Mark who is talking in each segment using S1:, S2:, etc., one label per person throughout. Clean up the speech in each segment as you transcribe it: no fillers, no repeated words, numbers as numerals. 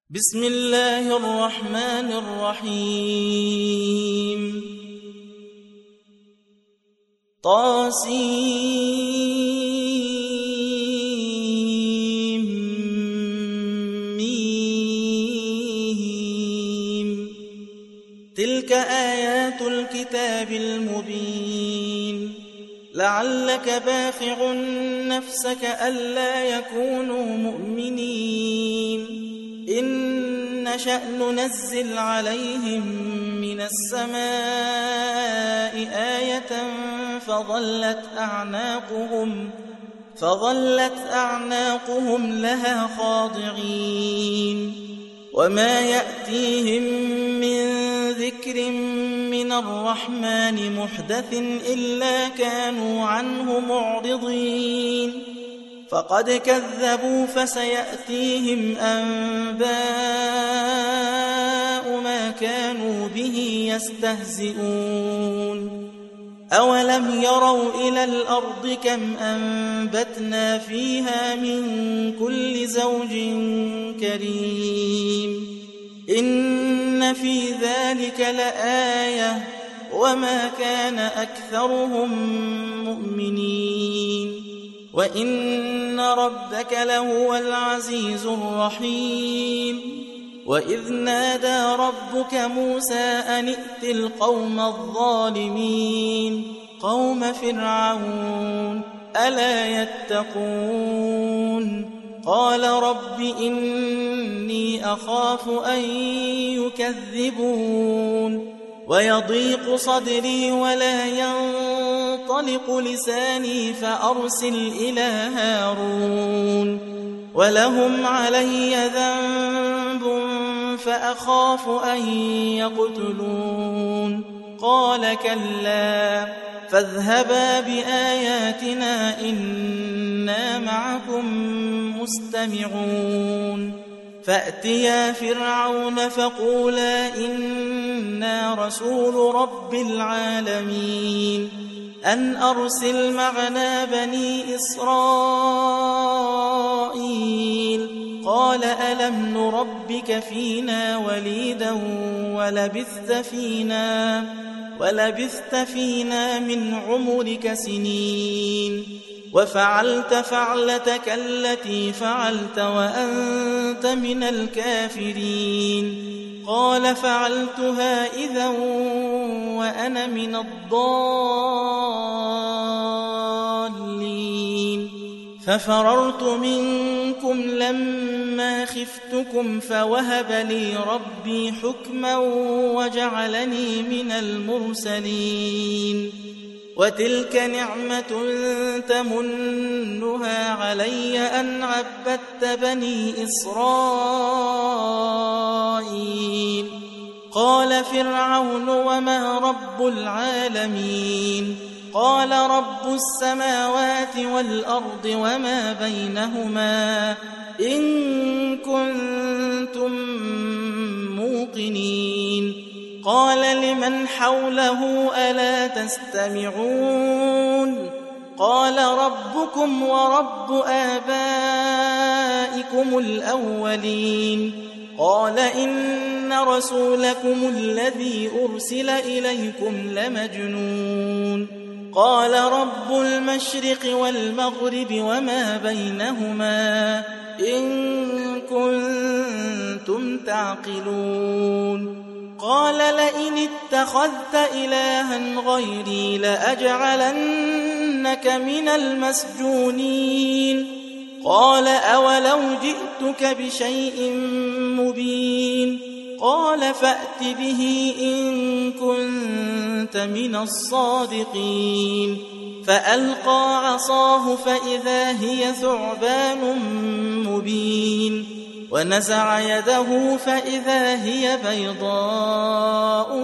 S1: بسم الله الرحمن الرحيم طاسيم تلك آيات الكتاب المبين لعلك باخع نفسك ألا يكونوا مؤمنين إن نشأ ننزل عليهم من السماء آية فظلت أعناقهم لها خاضعين وما يأتيهم من ذكر من الرحمن محدث إلا كانوا عنه معرضين فقد كذبوا فسيأتيهم أنباء ما كانوا به يستهزئون أولم يروا إلى الأرض كم أنبتنا فيها من كل زوج كريم إن في ذلك لآية وما كان أكثرهم مؤمنين وإن ربك لهو العزيز الرحيم وإذ نادى ربك موسى أن ائت القوم الظالمين قوم فرعون ألا يتقون قال رب إني أخاف أن يكذبون ويضيق صدري ولا ينطلق لساني فأرسل إلى هارون ولهم علي ذنب فأخاف أن يقتلون قال كلا فاذهبا بآياتنا إنا معكم مستمعون فأتيا فرعون فقولا إنا رسول رب العالمين أن أرسل معنا بني إسرائيل قال ألم نربك فينا وليدا ولبثت فينا من عمرك سنين وفعلت فعلتك التي فعلت وأنت من الكافرين قال فعلتها إذا وأنا من الضالين ففررت منكم لما خفتكم فوهب لي ربي حكما وجعلني من المرسلين وتلك نعمة تمنها علي أن عبدت بني إسرائيل قال فرعون وما رب العالمين قال رب السماوات والأرض وما بينهما إن كنتم موقنين قال لمن حوله ألا تستمعون قال ربكم ورب آبائكم الأولين قال إن رسولكم الذي أرسل إليكم لمجنون قال رب المشرق والمغرب وما بينهما إن كنتم تعقلون قال لئن اتخذت إلها غيري لأجعلنك من المسجونين قال أولو جئتك بشيء مبين قال فأت به إن كنت من الصادقين فألقى عصاه فإذا هي ثعبان مبين ونزع يده فإذا هي بيضاء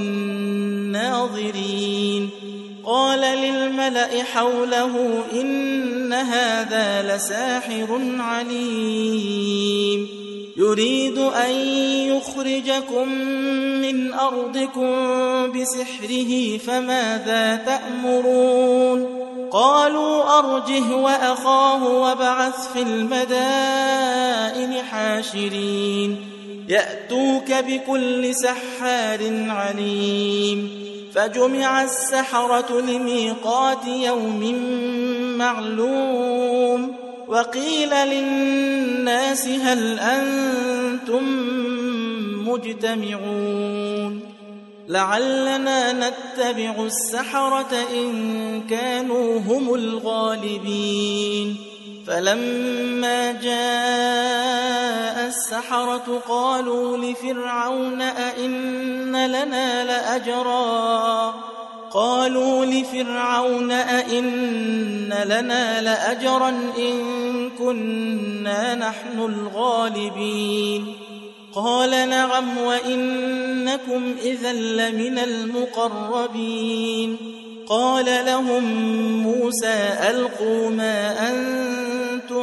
S1: للناظرين قال للملأ حوله إن هذا لساحر عليم يريد أن يخرجكم من أرضكم بسحره فماذا تأمرون قالوا أرجه وأخاه وابعث في المدائن حاشرين حاشرين يأتوك بكل سحار عليم فجمع السحرة لميقات يوم معلوم وقيل للناس هل أنتم مجتمعون لعلنا نتبع السحرة إن كانوا هم الغالبين فلما جاء السحرة قالوا لفرعون أئن لنا لأجرا إن كنا نحن الغالبين قال نعم وإنكم إذا لمن المقربين قال لهم موسى ألقوا ما أنتم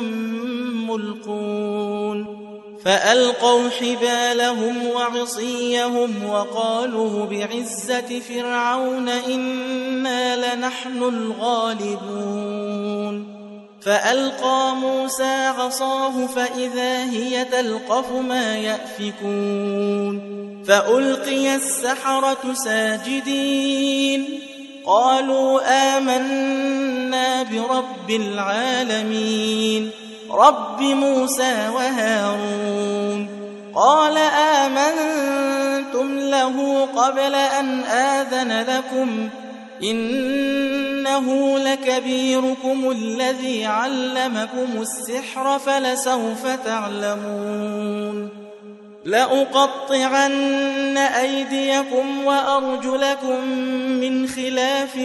S1: ملقون فألقوا حبالهم وعصيهم وقالوا بعزة فرعون إنا لنحن الغالبون فألقى موسى عصاه فإذا هي تلقف ما يأفكون فألقي السحرة ساجدين قالوا آمنا برب العالمين رب موسى وهارون قال آمنتم له قبل أن آذن لكم إنه لكبيركم الذي علمكم السحر فلسوف تعلمون لأقطعن أيديكم وأرجلكم من خلاف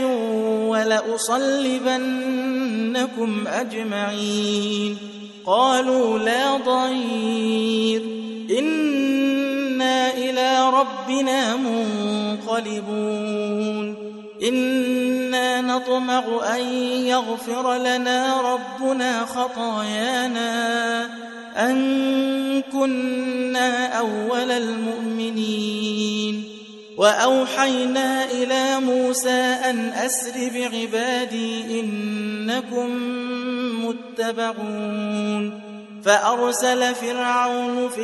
S1: ولأصلبنكم أجمعين قالوا لا ضير إنا إلى ربنا منقلبون إنا نطمع أن يغفر لنا ربنا خطايانا أن كنا أول المؤمنين وأوحينا إلى موسى أن أسر بعبادي إنكم متبعون فأرسل فرعون في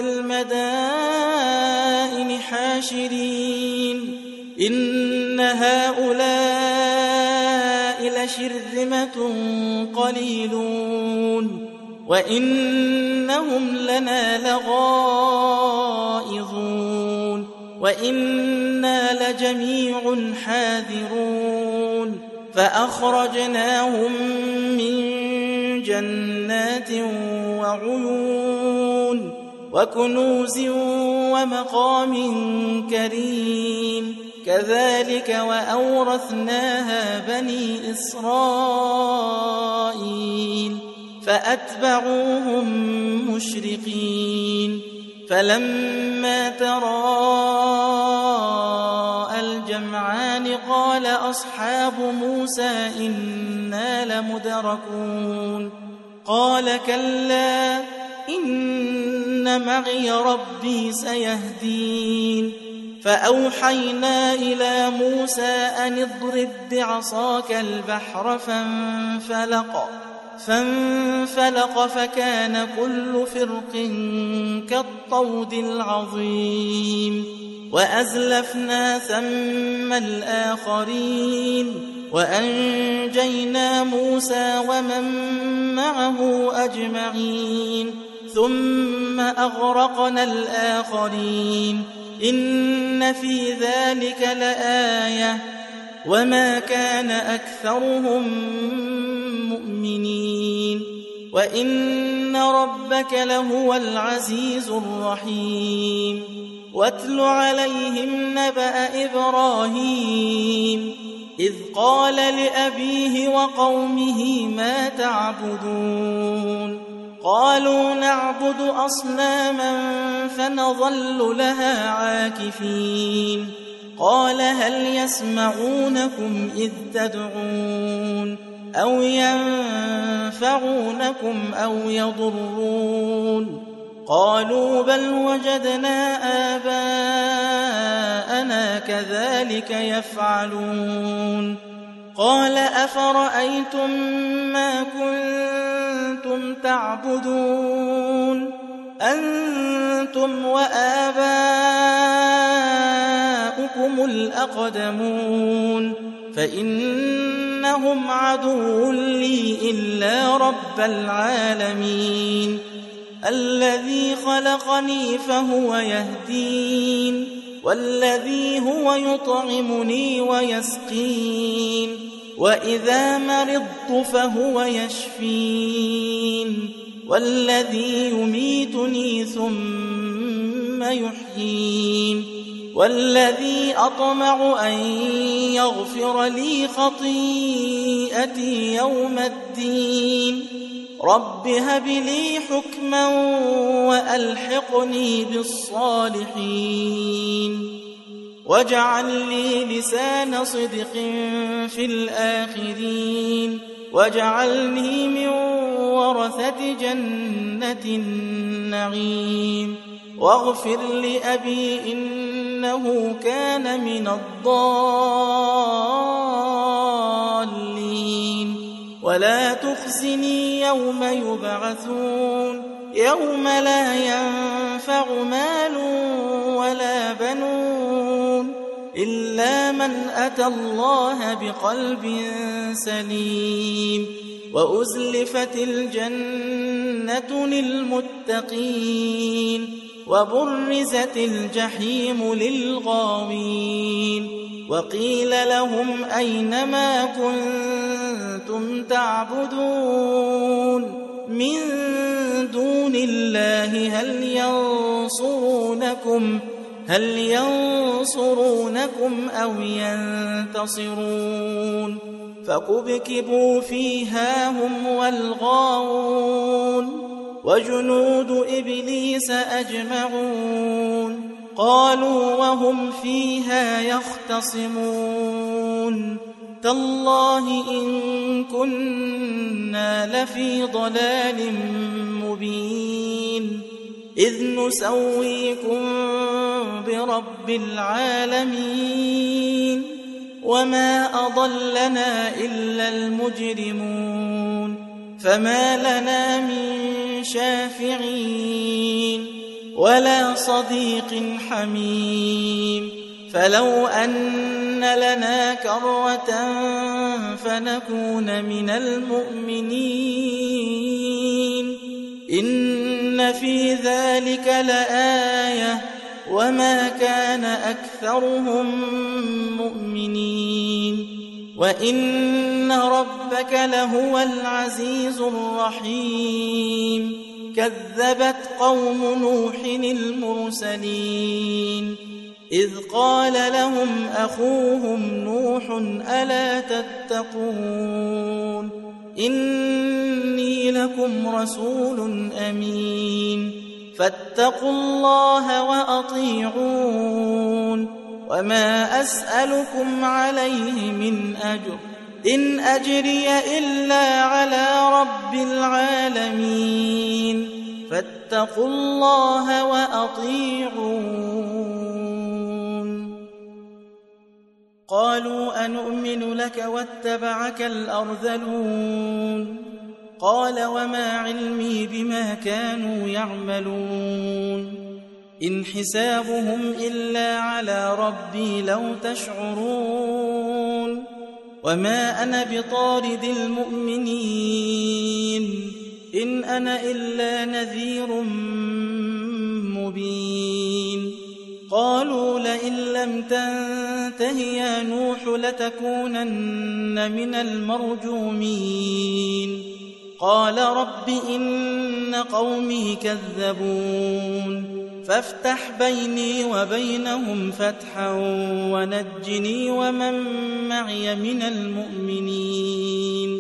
S1: المدائن حاشرين إن هؤلاء لشرذمة قليلون وإنهم لنا لغائظون وإنا لجميع حاذرون فأخرجناهم من جنات وعيون وكنوز ومقام كريم كذلك وأورثناها بني إسرائيل فأتبعوهم مشرقين فلما تراءى الجمعان قال أصحاب موسى إنا لمدركون قال كلا إن معي ربي سيهدين فأوحينا إلى موسى أن اضرب بعصاك البحر فانفلق فكان كل فرق كالطود العظيم وأزلفنا ثم الآخرين وأنجينا موسى ومن معه أجمعين ثم أغرقنا الآخرين إن في ذلك لآية وما كان أكثرهم مؤمنين وإن ربك لهو العزيز الرحيم واتل عليهم نبأ إبراهيم إذ قال لأبيه وقومه ما تعبدون قالوا نعبد أصناما فنظل لها عاكفين قال هل يسمعونكم إذ تدعون أو ينفعونكم أو يضرون قالوا بل وجدنا آباءنا كذلك يفعلون قال أفرأيتم ما كنتم تعبدون أنتم أنتم وآباؤكم الأقدمون فإنهم عدو لي إلا رب العالمين الذي خلقني فهو يهدين والذي هو يطعمني ويسقين وإذا مرضت فهو يشفين والذي يميتني ثم يحيين والذي أطمع أن يغفر لي خطيئتي يوم الدين رب هب لي حكما وألحقني بالصالحين واجعل لي لسان صدق في الآخرين واجعلني من ورثة جنة النعيم واغفر لأبي إنه كان من الضالين ولا تخزني يوم يبعثون يوم لا ينفع مال ولا بنون إلا من أتى الله بقلب سليم وأزلفت الجنة للمتقين وبرزت الجحيم للغاوين وقيل لهم أين ما كنتم تعبدون من دون الله هل ينصرونكم أو ينتصرون فكبكبوا فيها هم والغاوون وجنود إبليس أجمعون قالوا وهم فيها يختصمون تالله إن كنا لفي ضلال مبين إذ نسويكم برب العالمين وما أضلنا إلا المجرمون فما لنا من شافعين ولا صديق حميم فلو أن لنا كرة فنكون من المؤمنين إن في ذلك لآية وما كان أكثرهم مؤمنين وإن ربك لهو العزيز الرحيم كذبت قوم نوح المرسلين إذ قال لهم أخوهم نوح ألا تتقون إني لكم رسول أمين فاتقوا الله وأطيعون وما أسألكم عليه من أجر إن أجري إلا على رب العالمين فاتقوا الله وأطيعون قالوا أنؤمن لك واتبعك الأرذلون قال وما علمي بما كانوا يعملون إن حسابهم إلا على ربي لو تشعرون وما أنا بطارد المؤمنين إن أنا إلا نذير مبين قالوا لئن لم تنته يا نوح لتكونن من المرجومين قال رب إن قومي كذبون فافتح بيني وبينهم فتحا ونجني ومن معي من المؤمنين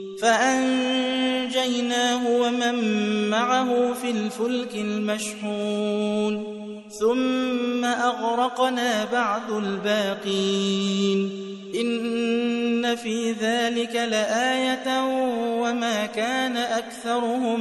S1: فأنجيناه ومن معه في الفلك المشحون ثم أغرقنا بعد الباقين إن في ذلك لآية وما كان أكثرهم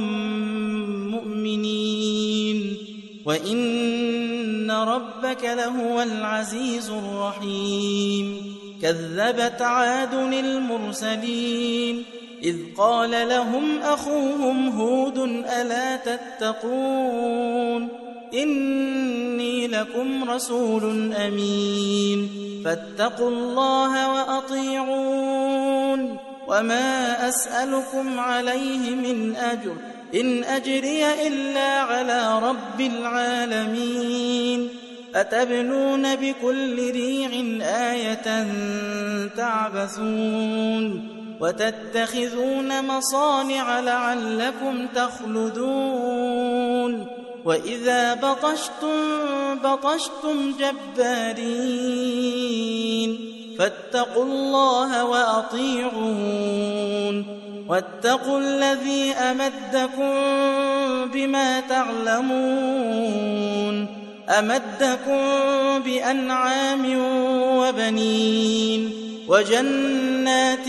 S1: مؤمنين وإن ربك لهو العزيز الرحيم كذبت عاد المرسلين إذ قال لهم أخوهم هود ألا تتقون إني لكم رسول أمين فاتقوا الله وأطيعون وما أسألكم عليه من أجر إن أجري إلا على رب العالمين أتبنون بكل ريع آية تعبثون وتتخذون مصانع لعلكم تخلدون وإذا بطشتم جبارين فاتقوا الله وأطيعون واتقوا الذي أمدكم بما تعلمون أمدكم بأنعام وبنين وجنات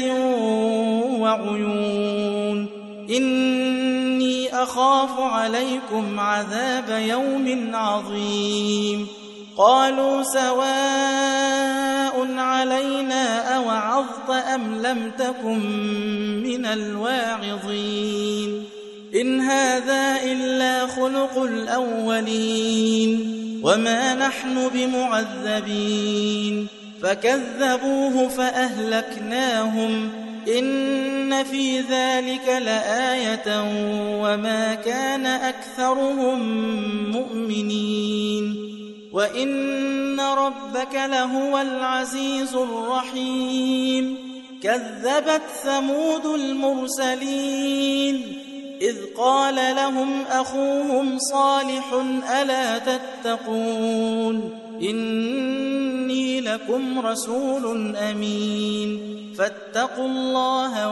S1: وعيون إني أخاف عليكم عذاب يوم عظيم قالوا سواء علينا أوعظت أم لم تكن من الواعظين إن هذا إلا خلق الأولين وما نحن بمعذبين فكذبوه فأهلكناهم إن في ذلك لآية وما كان أكثرهم مؤمنين وإن ربك لهو العزيز الرحيم كذبت ثمود المرسلين إذ قال لهم أخوهم صالح ألا تتقون إني لكم رسول أمين فاتقوا الله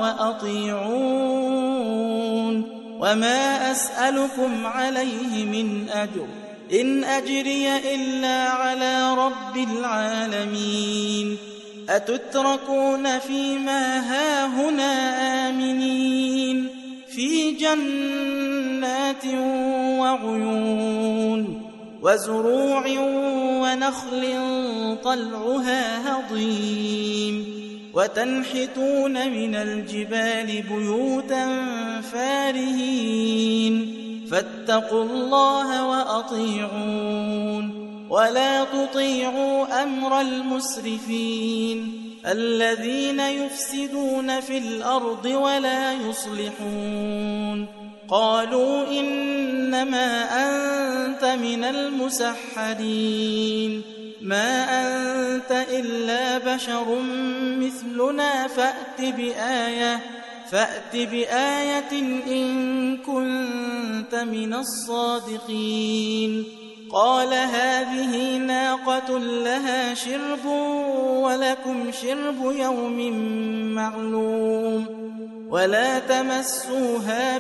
S1: وأطيعون وما أسألكم عليه من أجر إن أجري إلا على رب العالمين أتتركون فيما هاهنا آمنين في جنات وعيون وزروع ونخل طلعها هضيم وتنحتون من الجبال بيوتا فارهين فاتقوا الله وأطيعون ولا تطيعوا أمر المسرفين الذين يفسدون في الأرض ولا يصلحون قالوا إنما أنت من المسحرين ما أنت إلا بشر مثلنا فأت بآية إن كنت من الصادقين قال هذه ناقة لها شرب ولكم شرب يوم معلوم ولا تمسوها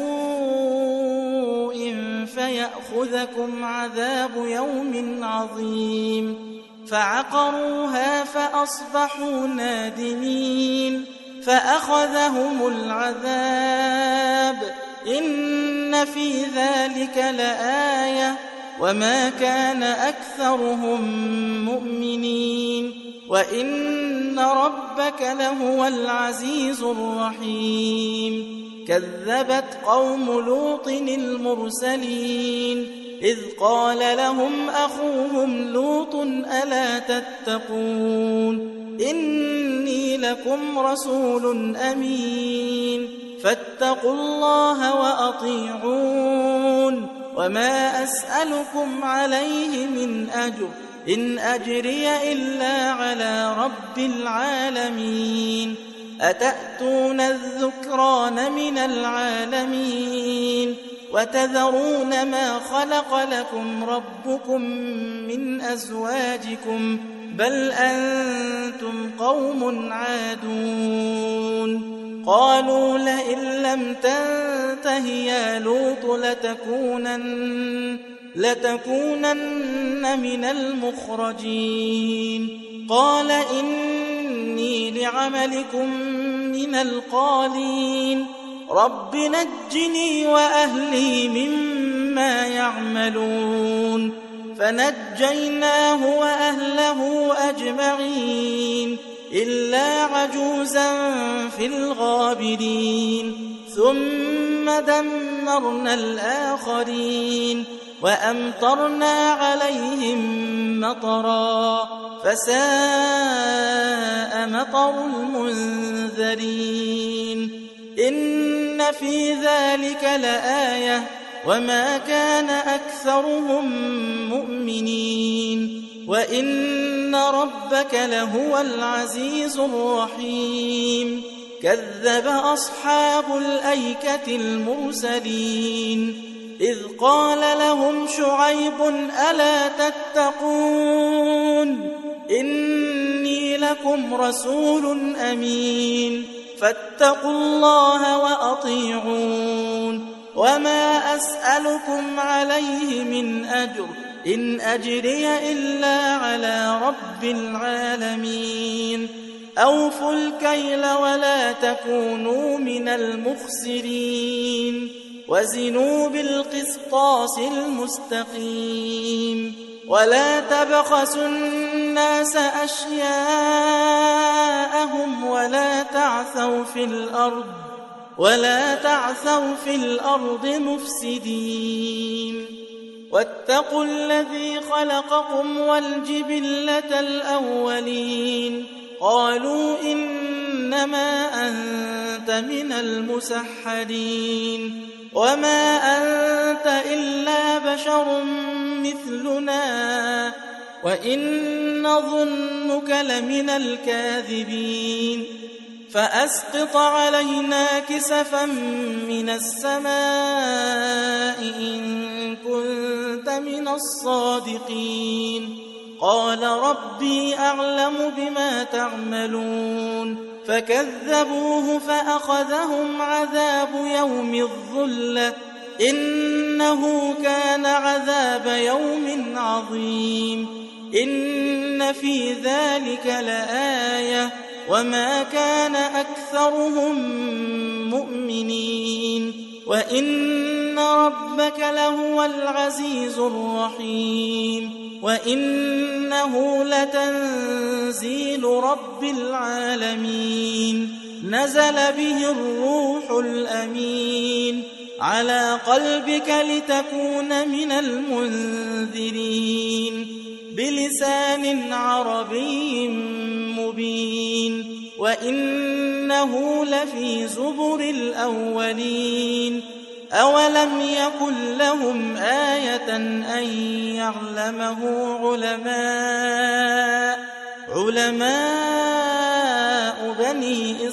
S1: بسوء فيأخذكم عذاب يوم عظيم فعقروها فأصبحوا نادمين فأخذهم العذاب إن في ذلك لآية وما كان أكثرهم مؤمنين وإن ربك لهو العزيز الرحيم كذبت قوم لوط المرسلين إذ قال لهم أخوهم لوط ألا تتقون إني لكم رسول أمين فاتقوا الله وأطيعون وما أسألكم عليه من أجر إن أجري إلا على رب العالمين أتأتون الذكران من العالمين وتذرون ما خلق لكم ربكم من أزواجكم بل أنتم قوم عادون قالوا لئن لم تنته يا لوط لتكونن من المخرجين قال إني لعملكم من القالين رب نجني وأهلي مما يعملون فنجيناه وأهله أجمعين إلا عجوزا في الغابرين ثم دمرنا الآخرين وأمطرنا عليهم مطرا فساء مطر المنذرين إن في ذلك لآية وما كان أكثرهم مؤمنين وإن ربك لهو العزيز الرحيم كذب أصحاب الأيكة المرسلين إذ قال لهم شعيب ألا تتقون إني لكم رسول أمين فاتقوا الله وأطيعون وما أسألكم عليه من أجر إن أجري إلا على رب العالمين أوفوا الكيل ولا تكونوا من المخسرين وزنوا بالقسطاس المستقيم ولا تبخسوا الناس أشياءهم ولا تعثوا في الأرض مفسدين واتقوا الذي خلقكم والجبلة الأولين قالوا إنما أنت من المسحرين وما أنت إلا بشر مثلنا وإن نظنك لمن الكاذبين فأسقط علينا كسفا من السماء إن كنت من الصادقين قال ربي أعلم بما تعملون فكذبوه فأخذهم عذاب يوم الظلة إنه كان عذاب يوم عظيم إن في ذلك لآية وما كان أكثرهم مؤمنين وإن ربك لهو العزيز الرحيم وإنه لتنزيل رب العالمين نزل به الروح الأمين على قلبك لتكون من المنذرين بلسان عربي مبين وإنه لفي زبر الأولين أولم يكن لهم آية أن يعلمه علماء بني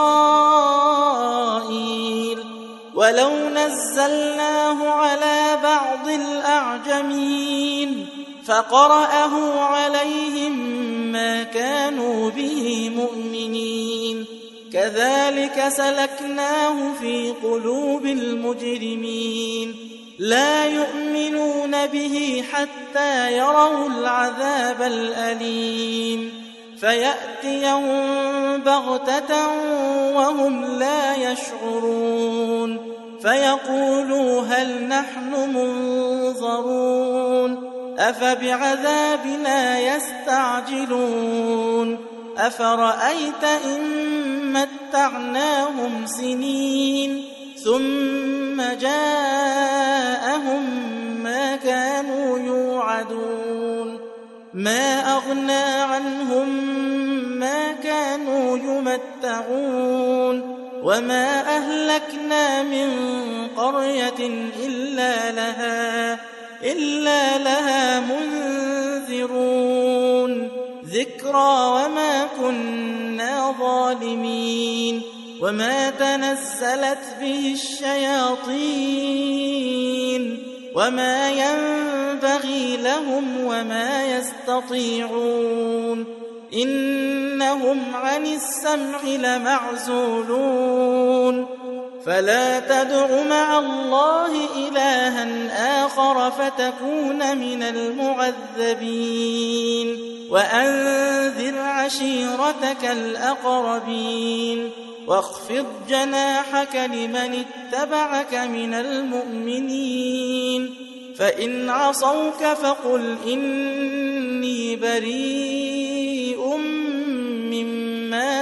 S1: إسرائيل ولو نزلناه على بعض الأعجمين فقرأه عليهم ما كانوا به مؤمنين كذلك سلكناه في قلوب المجرمين لا يؤمنون به حتى يروا العذاب الأليم فيأتيهم بغتة وهم لا يشعرون فيقولوا هل نحن منظرون أفبعذابنا يستعجلون أفرأيت إن متعناهم سنين ثم جاءهم ما كانوا يوعدون ما أغنى عنهم ما كانوا يمتعون وما أهلكنا من قرية إلا لها منذرون ذكرى وما كنا ظالمين وما تنزلت به الشياطين وما ينبغي لهم وما يستطيعون إنهم عن السمع لمعزولون فلا تدع مع الله إلها آخر فتكون من المعذبين وأنذر عشيرتك الأقربين واخفض جناحك لمن اتبعك من المؤمنين فإن عصوك فقل إني بريء مما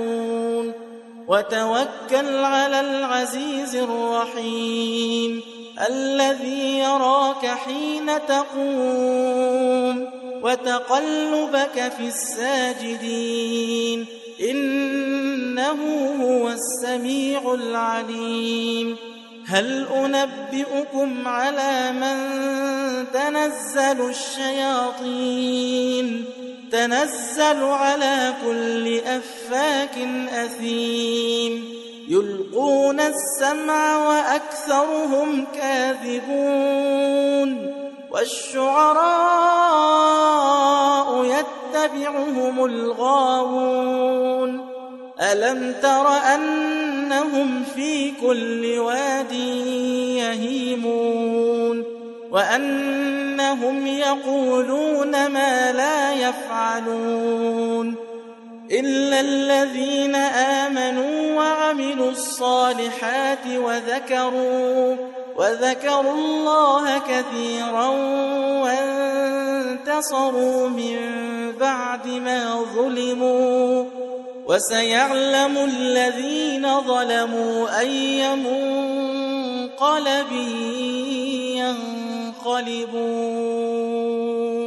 S1: تعملون وتوكل على العزيز الرحيم الذي يراك حين تقوم وتقلبك في الساجدين إنه هو السميع العليم هل أنبئكم على من تنزل الشياطين تنزل على كل أفاك أثيم يلقون السمع وأكثرهم كاذبون والشعراء يتبعهم الغاوون ألم تر أنهم في كل واد يهيمون وأنهم يقولون ما لا يفعلون إلا الذين آمنوا وعملوا الصالحات وذكروا الله كثيرا وانتصروا من بعد ما ظلموا وسيعلم الذين ظلموا أي منقلب ينقلبون